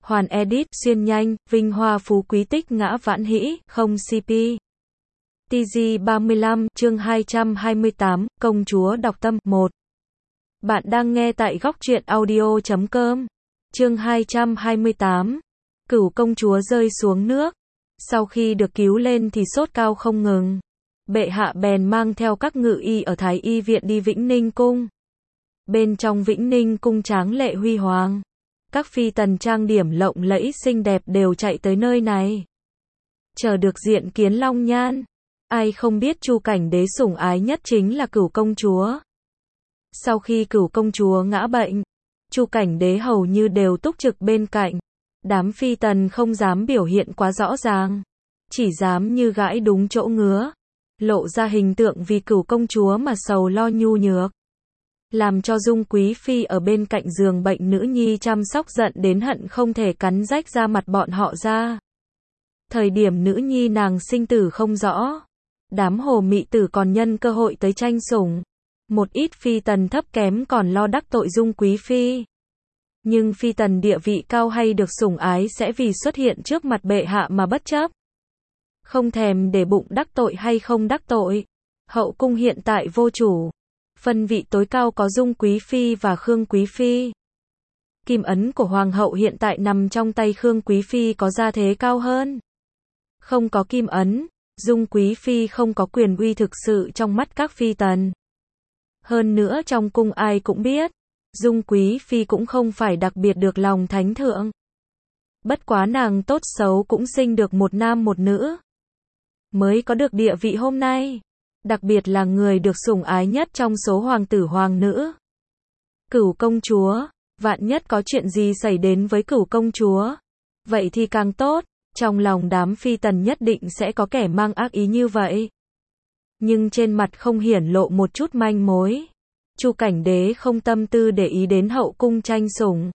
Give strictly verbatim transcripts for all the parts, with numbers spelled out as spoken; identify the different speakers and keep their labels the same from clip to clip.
Speaker 1: Hoàn edit, xuyên nhanh, vinh hoa phú quý tích ngã vãn hĩ, không xê pê. tê giê ba mươi lăm, chương hai trăm hai mươi tám, công chúa đọc tâm, một. Bạn đang nghe tại góc truyện audio chấm com. Chương hai trăm hai mươi tám. Cửu công chúa rơi xuống nước. Sau khi được cứu lên thì sốt cao không ngừng. Bệ hạ bèn mang theo các ngự y ở Thái y viện đi Vĩnh Ninh cung. Bên trong Vĩnh Ninh cung tráng lệ huy hoàng. Các phi tần trang điểm lộng lẫy xinh đẹp đều chạy tới nơi này. Chờ được diện kiến Long Nhan. Ai không biết Chu Cảnh Đế sủng ái nhất chính là Cửu công chúa. Sau khi Cửu công chúa ngã bệnh, Chu Cảnh Đế hầu như đều túc trực bên cạnh. Đám phi tần không dám biểu hiện quá rõ ràng, chỉ dám như gãi đúng chỗ ngứa, lộ ra hình tượng vì Cửu công chúa mà sầu lo nhu nhược. Làm cho Dung Quý Phi ở bên cạnh giường bệnh nữ nhi chăm sóc giận đến hận không thể cắn rách da mặt bọn họ ra. Thời điểm nữ nhi nàng sinh tử không rõ, đám hồ mị tử còn nhân cơ hội tới tranh sủng. Một ít phi tần thấp kém còn lo đắc tội Dung Quý Phi. Nhưng phi tần địa vị cao hay được sủng ái sẽ vì xuất hiện trước mặt bệ hạ mà bất chấp. Không thèm để bụng đắc tội hay không đắc tội. Hậu cung hiện tại vô chủ. Phân vị tối cao có Dung Quý Phi và Khương Quý Phi. Kim ấn của Hoàng hậu hiện tại nằm trong tay Khương Quý Phi có gia thế cao hơn. Không có kim ấn, Dung Quý Phi không có quyền uy thực sự trong mắt các phi tần. Hơn nữa trong cung ai cũng biết, Dung Quý Phi cũng không phải đặc biệt được lòng thánh thượng. Bất quá nàng tốt xấu cũng sinh được một nam một nữ, mới có được địa vị hôm nay. Đặc biệt là người được sủng ái nhất trong số hoàng tử hoàng nữ. Cửu công chúa, vạn nhất có chuyện gì xảy đến với Cửu công chúa, vậy thì càng tốt, trong lòng đám phi tần nhất định sẽ có kẻ mang ác ý như vậy. Nhưng trên mặt không hiển lộ một chút manh mối. Chu Cảnh Đế không tâm tư để ý đến hậu cung tranh sủng.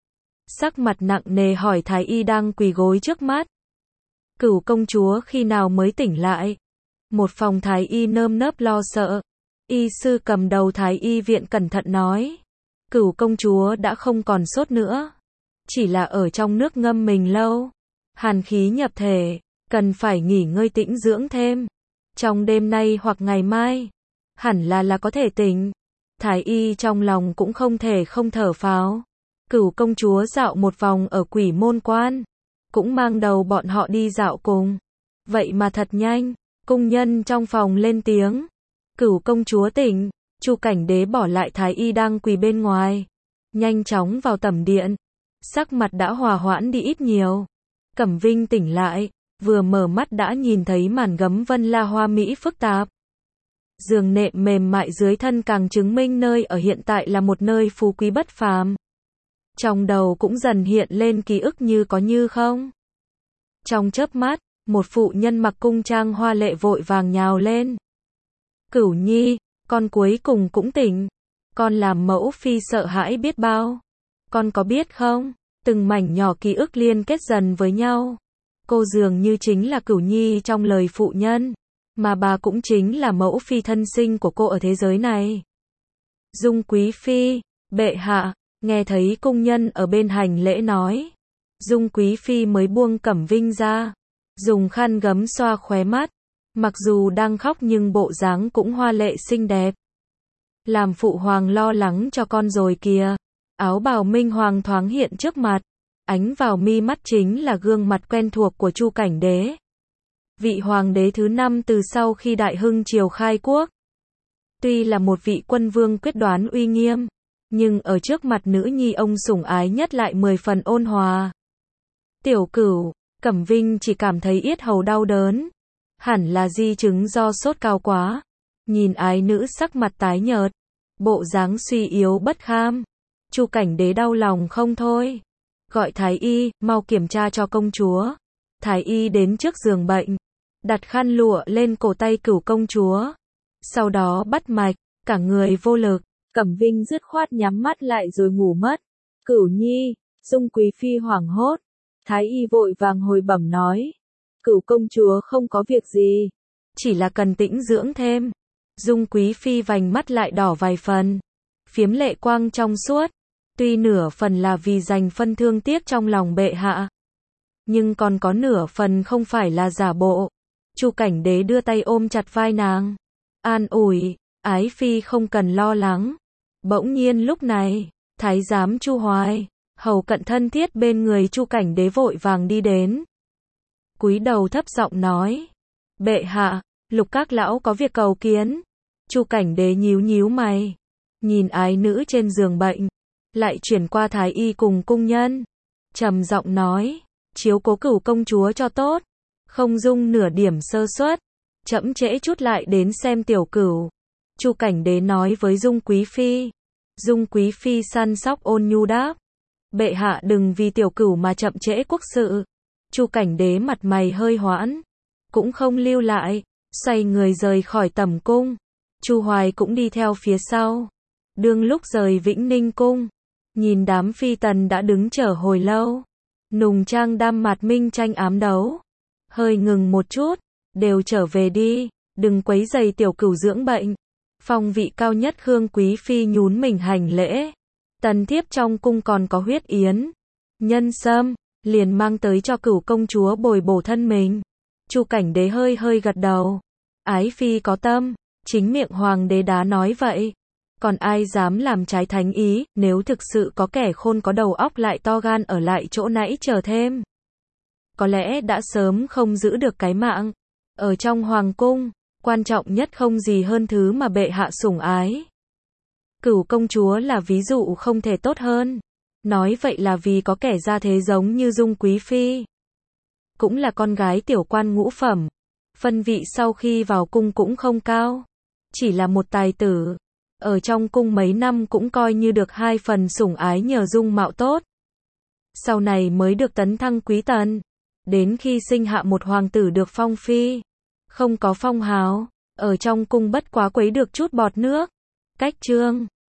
Speaker 1: Sắc mặt nặng nề hỏi Thái y đang quỳ gối trước mắt. Cửu công chúa khi nào mới tỉnh lại? Một phòng Thái y nơm nớp lo sợ. Y sư cầm đầu Thái y viện cẩn thận nói. Cửu công chúa đã không còn sốt nữa. Chỉ là ở trong nước ngâm mình lâu. Hàn khí nhập thể, cần phải nghỉ ngơi tĩnh dưỡng thêm. Trong đêm nay hoặc ngày mai, hẳn là là có thể tỉnh. Thái y trong lòng cũng không thể không thở phào. Cửu công chúa dạo một vòng ở Quỷ Môn Quan, cũng mang đầu bọn họ đi dạo cùng. Vậy mà thật nhanh, cung nhân trong phòng lên tiếng. Cửu công chúa tỉnh. Chu Cảnh Đế bỏ lại Thái y đang quỳ bên ngoài, nhanh chóng vào tẩm điện. Sắc mặt đã hòa hoãn đi ít nhiều. Cẩm Vinh tỉnh lại, vừa mở mắt đã nhìn thấy màn gấm vân la hoa mỹ phức tạp. Giường nệm mềm mại dưới thân càng chứng minh nơi ở hiện tại là một nơi phú quý bất phàm. Trong đầu cũng dần hiện lên ký ức như có như không. Trong chớp mắt, một phụ nhân mặc cung trang hoa lệ vội vàng nhào lên. Cửu nhi, con cuối cùng cũng tỉnh. Con làm mẫu phi sợ hãi biết bao. Con có biết không, từng mảnh nhỏ ký ức liên kết dần với nhau. Cô dường như chính là Cửu nhi trong lời phụ nhân, mà bà cũng chính là mẫu phi thân sinh của cô ở thế giới này. Dung Quý Phi, bệ hạ, nghe thấy cung nhân ở bên hành lễ nói. Dung Quý Phi mới buông Cẩm Vinh ra, dùng khăn gấm xoa khóe mắt. Mặc dù đang khóc nhưng bộ dáng cũng hoa lệ xinh đẹp. Làm phụ hoàng lo lắng cho con rồi kìa. Áo bào minh hoàng thoáng hiện trước mặt. Ánh vào mi mắt chính là gương mặt quen thuộc của Chu Cảnh Đế. Vị hoàng đế thứ năm từ sau khi Đại Hưng triều khai quốc. Tuy là một vị quân vương quyết đoán uy nghiêm, nhưng ở trước mặt nữ nhi ông sủng ái nhất lại mười phần ôn hòa. Tiểu Cửu, Cẩm Vinh chỉ cảm thấy yết hầu đau đớn. Hẳn là di chứng do sốt cao quá. Nhìn ái nữ sắc mặt tái nhợt, bộ dáng suy yếu bất kham. Chu Cảnh Đế đau lòng không thôi. Gọi Thái y, mau kiểm tra cho công chúa. Thái y đến trước giường bệnh, đặt khăn lụa lên cổ tay Cửu công chúa. Sau đó bắt mạch, cả người vô lực. Cẩm Vinh dứt khoát nhắm mắt lại rồi ngủ mất. Cửu nhi, Dung Quý Phi hoảng hốt. Thái y vội vàng hồi bẩm nói. Cửu công chúa không có việc gì, chỉ là cần tĩnh dưỡng thêm. Dung Quý Phi vành mắt lại đỏ vài phần, phiếm lệ quang trong suốt. Tuy nửa phần là vì dành phân thương tiếc trong lòng bệ hạ, nhưng còn có nửa phần không phải là giả bộ. Chu Cảnh Đế đưa tay ôm chặt vai nàng, an ủi, ái phi không cần lo lắng. Bỗng nhiên lúc này, thái giám Chu Hoài, hầu cận thân thiết bên người Chu Cảnh Đế vội vàng đi đến. Cúi đầu thấp giọng nói, bệ hạ, Lục các lão có việc cầu kiến. Chu Cảnh Đế nhíu nhíu mày, nhìn ái nữ trên giường bệnh, lại chuyển qua thái y cùng cung nhân, trầm giọng nói, chiếu cố Cửu công chúa cho tốt, không dung nửa điểm sơ suất. Chậm trễ chút lại đến xem tiểu Cửu. Chu Cảnh Đế nói với Dung quý phi. Dung quý phi săn sóc ôn nhu đáp, bệ hạ đừng vì tiểu Cửu mà chậm trễ quốc sự. Chu Cảnh Đế mặt mày hơi hoãn, cũng không lưu lại, xoay người rời khỏi tẩm cung. Chu Hoài cũng đi theo phía sau. Đương lúc rời Vĩnh Ninh cung, nhìn đám phi tần đã đứng chờ hồi lâu, nùng trang đam mặt minh tranh ám đấu, hơi ngừng một chút, đều trở về đi, đừng quấy rầy tiểu Cửu dưỡng bệnh. Phong vị cao nhất Khương quý phi nhún mình hành lễ. Tần thiếp trong cung còn có huyết yến, nhân sâm, liền mang tới cho Cửu công chúa bồi bổ thân mình. Chu Cảnh Đế hơi hơi gật đầu, ái phi có tâm, chính miệng hoàng đế đã nói vậy, còn ai dám làm trái thánh ý. Nếu thực sự có kẻ khôn có đầu óc lại to gan ở lại chỗ nãy chờ thêm, có lẽ đã sớm không giữ được cái mạng. Ở trong hoàng cung, quan trọng nhất không gì hơn thứ mà bệ hạ sủng ái. Cửu công chúa là ví dụ không thể tốt hơn. Nói vậy là vì có kẻ gia thế giống như Dung quý phi, cũng là con gái tiểu quan ngũ phẩm, phân vị sau khi vào cung cũng không cao, chỉ là một tài tử, ở trong cung mấy năm cũng coi như được hai phần sủng ái nhờ dung mạo tốt. Sau này mới được tấn thăng quý tần, đến khi sinh hạ một hoàng tử được phong phi, không có phong hào, ở trong cung bất quá quấy được chút bọt nước. Cách chương